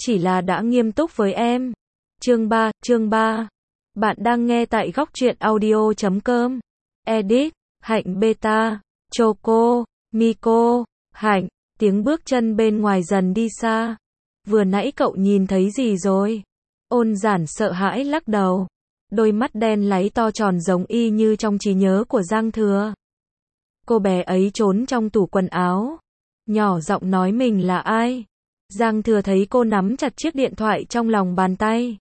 chỉ là đã nghiêm túc với em. Chương 3. Bạn đang nghe tại góc truyện audio.com. Edit, Hạnh Beta, Choco, Miko, Hạnh, tiếng bước chân bên ngoài dần đi xa. Vừa nãy cậu nhìn thấy gì rồi? Ôn Giản sợ hãi lắc đầu. Đôi mắt đen láy to tròn giống y như trong trí nhớ của Giang Thừa. Cô bé ấy trốn trong tủ quần áo. Nhỏ giọng nói mình là ai? Giang Thừa thấy cô nắm chặt chiếc điện thoại trong lòng bàn tay.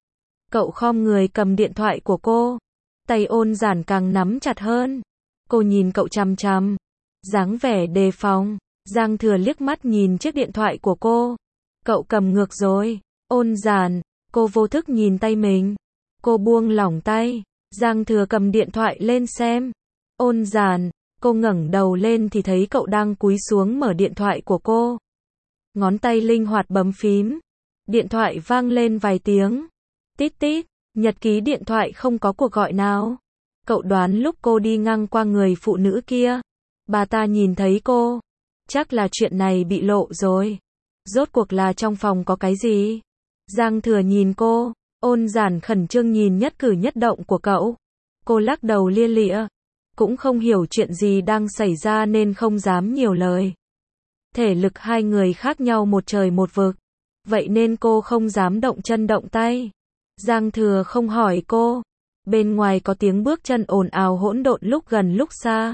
Cậu khom người cầm điện thoại của cô. Tay Ôn Giản càng nắm chặt hơn. Cô nhìn cậu chằm chằm. Dáng vẻ đề phòng. Giang Thừa liếc mắt nhìn chiếc điện thoại của cô. Cậu cầm ngược rồi. Ôn Giản, cô vô thức nhìn tay mình. Cô buông lỏng tay. Giang Thừa cầm điện thoại lên xem. Ôn Giản, cô ngẩng đầu lên thì thấy cậu đang cúi xuống mở điện thoại của cô. Ngón tay linh hoạt bấm phím. Điện thoại vang lên vài tiếng. Tít tít, nhật ký điện thoại không có cuộc gọi nào. Cậu đoán lúc cô đi ngang qua người phụ nữ kia, bà ta nhìn thấy cô. Chắc là chuyện này bị lộ rồi. Rốt cuộc là trong phòng có cái gì? Giang Thừa nhìn cô. Ôn Giản khẩn trương nhìn nhất cử nhất động của cậu. Cô lắc đầu lia lịa. Cũng không hiểu chuyện gì đang xảy ra nên không dám nhiều lời. Thể lực hai người khác nhau một trời một vực. Vậy nên cô không dám động chân động tay. Giang Thừa không hỏi cô. Bên ngoài có tiếng bước chân ồn ào hỗn độn lúc gần lúc xa.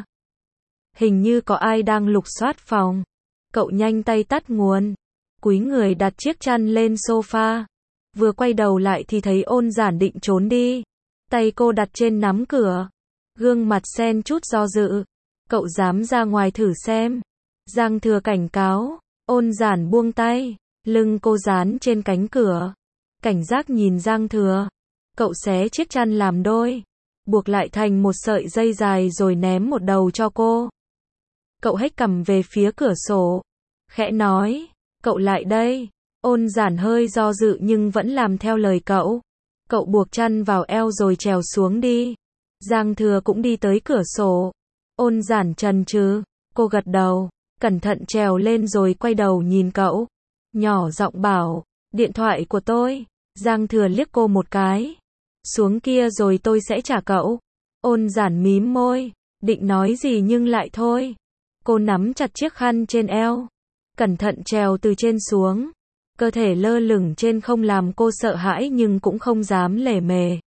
Hình như có ai đang lục soát phòng. Cậu nhanh tay tắt nguồn. Cúi người đặt chiếc chăn lên sofa. Vừa quay đầu lại thì thấy Ôn Giản định trốn đi. Tay cô đặt trên nắm cửa. Gương mặt xen chút do dự. Cậu dám ra ngoài thử xem. Giang Thừa cảnh cáo. Ôn Giản buông tay. Lưng cô dán trên cánh cửa. Cảnh giác nhìn Giang Thừa. Cậu xé chiếc chăn làm đôi. Buộc lại thành một sợi dây dài rồi ném một đầu cho cô. Cậu hếch cằm về phía cửa sổ. Khẽ nói. Cậu lại đây. Ôn Giản hơi do dự nhưng vẫn làm theo lời cậu. Cậu buộc chăn vào eo rồi trèo xuống đi. Giang Thừa cũng đi tới cửa sổ. Ôn Giản chần chừ. Cô gật đầu. Cẩn thận trèo lên rồi quay đầu nhìn cậu. Nhỏ giọng bảo. Điện thoại của tôi. Giang Thừa liếc cô một cái. Xuống kia rồi tôi sẽ trả cậu. Ôn Giản mím môi. Định nói gì nhưng lại thôi. Cô nắm chặt chiếc khăn trên eo. Cẩn thận trèo từ trên xuống. Cơ thể lơ lửng trên không làm cô sợ hãi nhưng cũng không dám lề mề.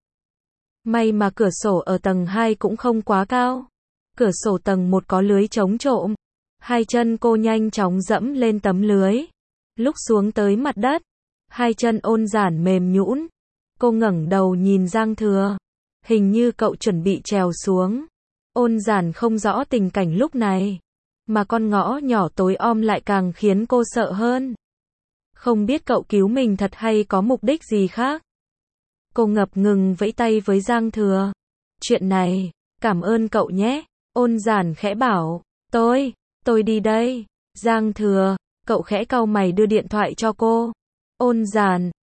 May mà cửa sổ ở tầng 2 cũng không quá cao. Cửa sổ tầng 1 có lưới chống trộm. Hai chân cô nhanh chóng dẫm lên tấm lưới. Lúc xuống tới mặt đất, hai chân Ôn Giản mềm nhũn. Cô ngẩng đầu nhìn Giang Thừa. Hình như cậu chuẩn bị trèo xuống. Ôn Giản không rõ tình cảnh lúc này. Mà con ngõ nhỏ tối om lại càng khiến cô sợ hơn. Không biết cậu cứu mình thật hay có mục đích gì khác. Cô ngập ngừng vẫy tay với Giang Thừa. Chuyện này, cảm ơn cậu nhé. Ôn Giản khẽ bảo. Tôi đi đây. Giang Thừa, cậu khẽ cau mày đưa điện thoại cho cô. Ôn Giản,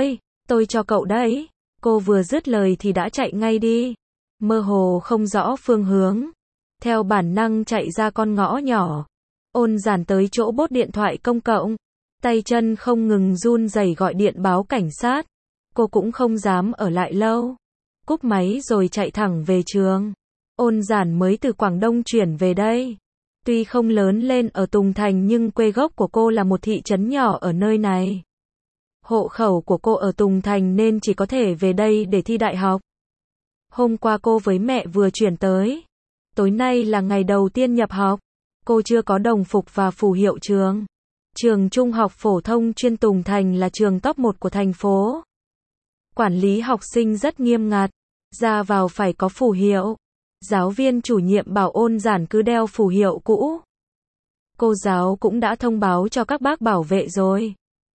tôi cho cậu đấy. Cô vừa dứt lời thì đã chạy ngay đi. Mơ hồ không rõ phương hướng. Theo bản năng chạy ra con ngõ nhỏ. Ôn Giản tới chỗ bốt điện thoại công cộng. Tay chân không ngừng run rẩy gọi điện báo cảnh sát. Cô cũng không dám ở lại lâu. Cúp máy rồi chạy thẳng về trường. Ôn Giản mới từ Quảng Đông chuyển về đây. Tuy không lớn lên ở Tùng Thành nhưng quê gốc của cô là một thị trấn nhỏ ở nơi này. Hộ khẩu của cô ở Tùng Thành nên chỉ có thể về đây để thi đại học. Hôm qua cô với mẹ vừa chuyển tới. Tối nay là ngày đầu tiên nhập học. Cô chưa có đồng phục và phù hiệu trường. Trường Trung học phổ thông chuyên Tùng Thành là trường top 1 của thành phố. Quản lý học sinh rất nghiêm ngặt. Ra vào phải có phù hiệu. Giáo viên chủ nhiệm bảo Ôn Giản cứ đeo phù hiệu cũ. Cô giáo cũng đã thông báo cho các bác bảo vệ rồi.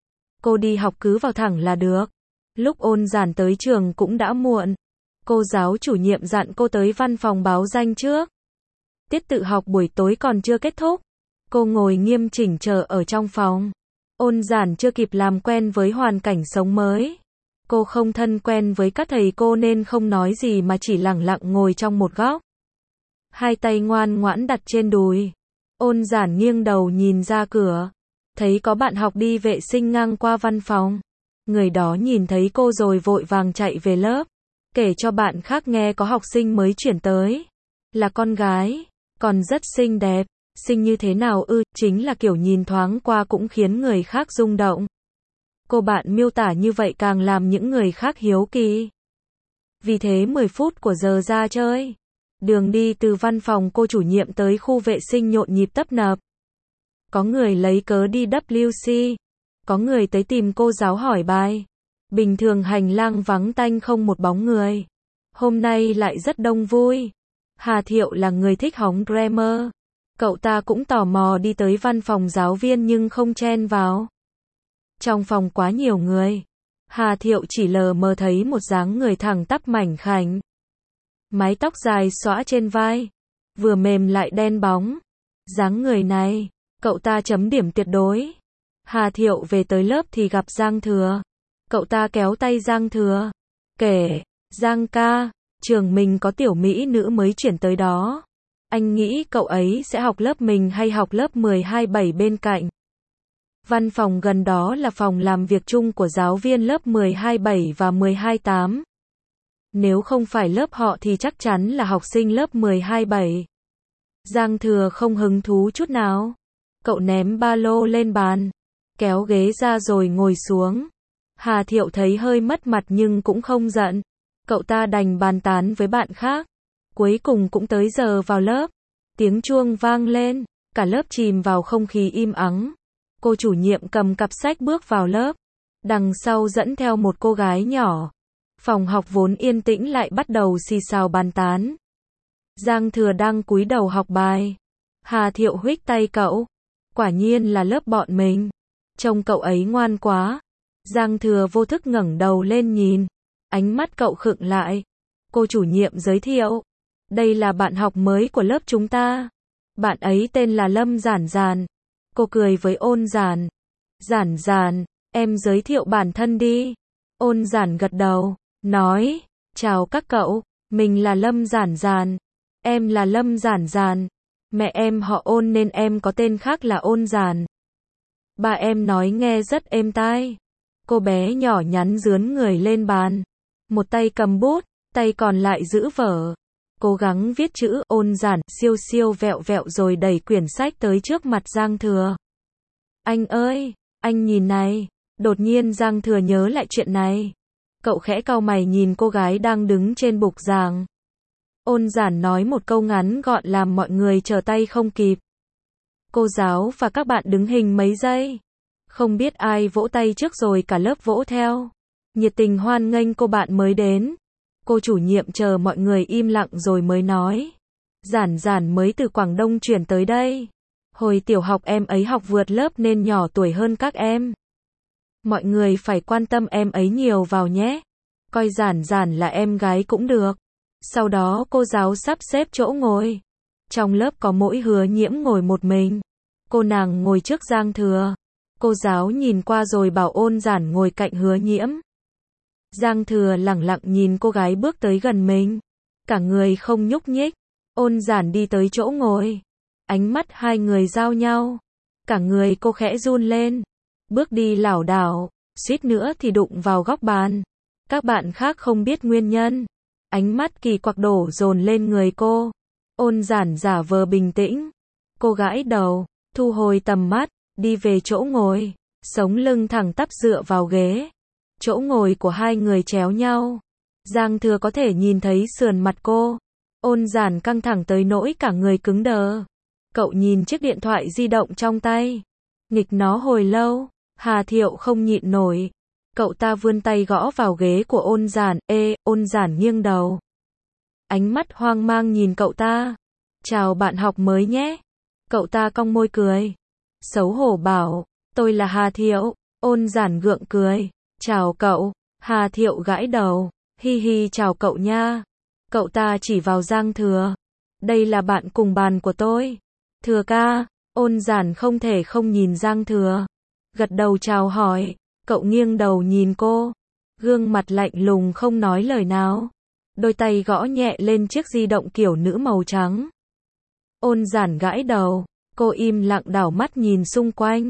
Cô đi học cứ vào thẳng là được. Lúc Ôn Giản tới trường cũng đã muộn. Cô giáo chủ nhiệm dặn cô tới văn phòng báo danh trước. Tiết tự học buổi tối còn chưa kết thúc. Cô ngồi nghiêm chỉnh chờ ở trong phòng. Ôn Giản chưa kịp làm quen với hoàn cảnh sống mới. Cô không thân quen với các thầy cô nên không nói gì mà chỉ lẳng lặng ngồi trong một góc. Hai tay ngoan ngoãn đặt trên đùi. Ôn Giản nghiêng đầu nhìn ra cửa. thấy có bạn học đi vệ sinh ngang qua văn phòng. Người đó nhìn thấy cô rồi vội vàng chạy về lớp, kể cho bạn khác nghe có học sinh mới chuyển tới. Là con gái, còn rất xinh đẹp. Xinh như thế nào ư, chính là kiểu nhìn thoáng qua cũng khiến người khác rung động. Cô bạn miêu tả như vậy càng làm những người khác hiếu kỳ. Vì thế 10 phút của giờ ra chơi. Đường đi từ văn phòng cô chủ nhiệm tới khu vệ sinh nhộn nhịp tấp nập. Có người lấy cớ đi WC. Có người tới tìm cô giáo hỏi bài. Bình thường hành lang vắng tanh không một bóng người. Hôm nay lại rất đông vui. Hà Thiệu là người thích hóng grammar. Cậu ta cũng tò mò đi tới văn phòng giáo viên nhưng không chen vào. Trong phòng quá nhiều người. Hà Thiệu chỉ lờ mờ thấy một dáng người thẳng tắp mảnh khảnh. Mái tóc dài xõa trên vai. Vừa mềm lại đen bóng. Dáng người này, cậu ta chấm điểm tuyệt đối. Hà Thiệu về tới lớp thì gặp Giang Thừa. Cậu ta kéo tay Giang Thừa. Kể, Giang ca, trường mình có tiểu mỹ nữ mới chuyển tới đó. Anh nghĩ cậu ấy sẽ học lớp mình hay học lớp 12-7 bên cạnh? Văn phòng gần đó là phòng làm việc chung của giáo viên lớp 12-7 và 12-8. Nếu không phải lớp họ thì chắc chắn là học sinh lớp 12-7. Giang Thừa không hứng thú chút nào. Cậu ném ba lô lên bàn, kéo ghế ra rồi ngồi xuống. Hà Thiệu thấy hơi mất mặt nhưng cũng không giận. Cậu ta đành bàn tán với bạn khác. Cuối cùng cũng tới giờ vào lớp. Tiếng chuông vang lên, cả lớp chìm vào không khí im ắng. Cô chủ nhiệm cầm cặp sách bước vào lớp. Đằng sau dẫn theo một cô gái nhỏ. Phòng học vốn yên tĩnh lại bắt đầu xì xào bàn tán. Giang Thừa đang cúi đầu học bài. Hà Thiệu huých tay cậu. Quả nhiên là lớp bọn mình. Trông cậu ấy ngoan quá. Giang Thừa vô thức ngẩng đầu lên nhìn. Ánh mắt cậu khựng lại. Cô chủ nhiệm giới thiệu. Đây là bạn học mới của lớp chúng ta. Bạn ấy tên là Lâm Giản Giản. Cô cười với Ôn Giản. Giản Giản, em giới thiệu bản thân đi. Ôn Giản gật đầu, nói, chào các cậu, mình là Lâm Giản Giản. Em là Lâm Giản Giản. Mẹ em họ Ôn nên em có tên khác là Ôn Giản. Ba em nói nghe rất êm tai. Cô bé nhỏ nhắn dướn người lên bàn. Một tay cầm bút, tay còn lại giữ vở. Cố gắng viết chữ Ôn Giản, siêu siêu vẹo vẹo rồi đẩy quyển sách tới trước mặt Giang Thừa. Anh ơi, anh nhìn này. Đột nhiên Giang Thừa nhớ lại chuyện này. Cậu khẽ cau mày nhìn cô gái đang đứng trên bục giảng. Ôn Giản nói một câu ngắn gọn làm mọi người trở tay không kịp. Cô giáo và các bạn đứng hình mấy giây. Không biết ai vỗ tay trước rồi cả lớp vỗ theo. Nhiệt tình hoan nghênh cô bạn mới đến. Cô chủ nhiệm chờ mọi người im lặng rồi mới nói. Giản Giản mới từ Quảng Đông chuyển tới đây. Hồi tiểu học em ấy học vượt lớp nên nhỏ tuổi hơn các em. Mọi người phải quan tâm em ấy nhiều vào nhé. Coi Giản Giản là em gái cũng được. Sau đó cô giáo sắp xếp chỗ ngồi. Trong lớp có mỗi Hứa Nhiễm ngồi một mình. Cô nàng ngồi trước Giang Thừa. Cô giáo nhìn qua rồi bảo Ôn Giản ngồi cạnh Hứa Nhiễm. Giang Thừa lẳng lặng nhìn cô gái bước tới gần mình. Cả người không nhúc nhích. Ôn Giản đi tới chỗ ngồi. Ánh mắt hai người giao nhau. Cả người cô khẽ run lên. Bước đi lảo đảo. Suýt nữa thì đụng vào góc bàn. Các bạn khác không biết nguyên nhân. Ánh mắt kỳ quặc đổ dồn lên người cô. Ôn Giản giả vờ bình tĩnh. Cô gãi đầu. Thu hồi tầm mắt. Đi về chỗ ngồi. Sống lưng thẳng tắp dựa vào ghế. Chỗ ngồi của hai người chéo nhau. Giang Thừa có thể nhìn thấy sườn mặt cô. Ôn Giản căng thẳng tới nỗi cả người cứng đờ. Cậu nhìn chiếc điện thoại di động trong tay. Nghịch nó hồi lâu. Hà Thiệu không nhịn nổi. Cậu ta vươn tay gõ vào ghế của Ôn Giản. Ôn Giản nghiêng đầu. Ánh mắt hoang mang nhìn cậu ta. Chào bạn học mới nhé. Cậu ta cong môi cười. Xấu hổ bảo. Tôi là Hà Thiệu. Ôn Giản gượng cười. Chào cậu. Hà Thiệu gãi đầu. Hi hi chào cậu nha. Cậu ta chỉ vào Giang Thừa. Đây là bạn cùng bàn của tôi. Thừa ca. Ôn Giản không thể không nhìn Giang Thừa. Gật đầu chào hỏi. Cậu nghiêng đầu nhìn cô. Gương mặt lạnh lùng không nói lời nào. Đôi tay gõ nhẹ lên chiếc di động kiểu nữ màu trắng. Ôn Giản gãi đầu. Cô im lặng đảo mắt nhìn xung quanh.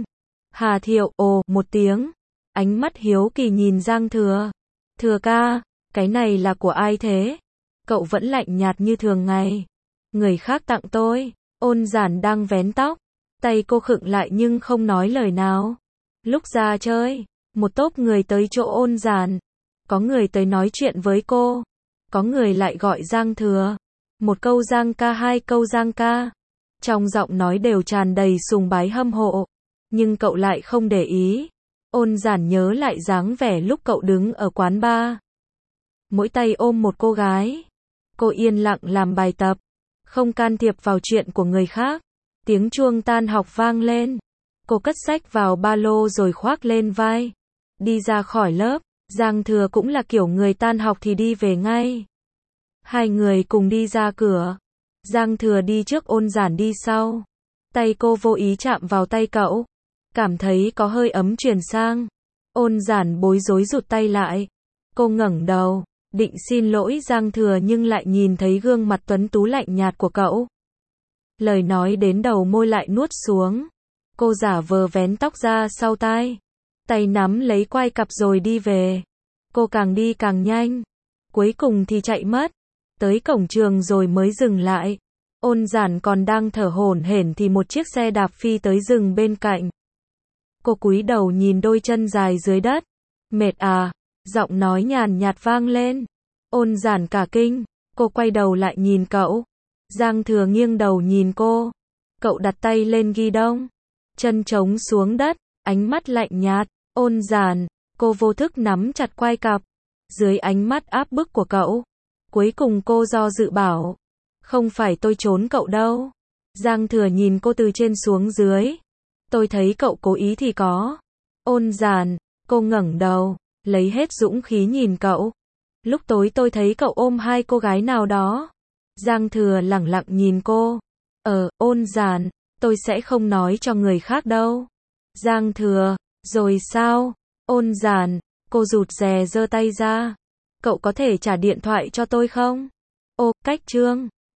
Hà Thiệu ồ một tiếng, ánh mắt hiếu kỳ nhìn Giang Thừa. Thừa ca, cái này là của ai thế? Cậu vẫn lạnh nhạt như thường ngày. Người khác tặng tôi. Ôn Giản đang vén tóc, tay cô khựng lại nhưng không nói lời nào. Lúc ra chơi, một tốp người tới chỗ Ôn Giản. Có người tới nói chuyện với cô, có người lại gọi Giang Thừa. Một câu Giang ca, hai câu Giang ca. Trong giọng nói đều tràn đầy sùng bái hâm mộ, nhưng cậu lại không để ý. Ôn Giản nhớ lại dáng vẻ lúc cậu đứng ở quán bar, mỗi tay ôm một cô gái. Cô yên lặng làm bài tập, không can thiệp vào chuyện của người khác. Tiếng chuông tan học vang lên. Cô cất sách vào ba lô rồi khoác lên vai, đi ra khỏi lớp. Giang Thừa cũng là kiểu người tan học thì đi về ngay. Hai người cùng đi ra cửa. Giang Thừa đi trước, Ôn Giản đi sau. Tay cô vô ý chạm vào tay cậu, cảm thấy có hơi ấm truyền sang. Ôn Giản bối rối rụt tay lại. Cô ngẩng đầu, định xin lỗi Giang Thừa nhưng lại nhìn thấy gương mặt tuấn tú lạnh nhạt của cậu. Lời nói đến đầu môi lại nuốt xuống. Cô giả vờ vén tóc ra sau tai, tay nắm lấy quai cặp rồi đi về. Cô càng đi càng nhanh, cuối cùng thì chạy mất. Tới cổng trường rồi mới dừng lại. Ôn Giản còn đang thở hổn hển thì một chiếc xe đạp phi tới dừng bên cạnh. Cô cúi đầu nhìn đôi chân dài dưới đất. Mệt à? Giọng nói nhàn nhạt vang lên. Ôn Giản cả kinh, cô quay đầu lại nhìn cậu. Giang Thừa nghiêng đầu nhìn cô. Cậu đặt tay lên ghi đông, chân trống xuống đất, ánh mắt lạnh nhạt. Ôn Giản, cô vô thức nắm chặt quai cặp. Dưới ánh mắt áp bức của cậu, cuối cùng cô do dự bảo, không phải tôi trốn cậu đâu. Giang Thừa nhìn cô từ trên xuống dưới. Tôi thấy cậu cố ý thì có. Ôn Giản, cô ngẩng đầu, lấy hết dũng khí nhìn cậu. Lúc tối tôi thấy cậu ôm hai cô gái nào đó. Giang Thừa lẳng lặng nhìn cô. Ôn Giản, tôi sẽ không nói cho người khác đâu. Giang Thừa, rồi sao? Ôn Giản, cô rụt rè giơ tay ra. Cậu có thể trả điện thoại cho tôi không? Ô, cách chương.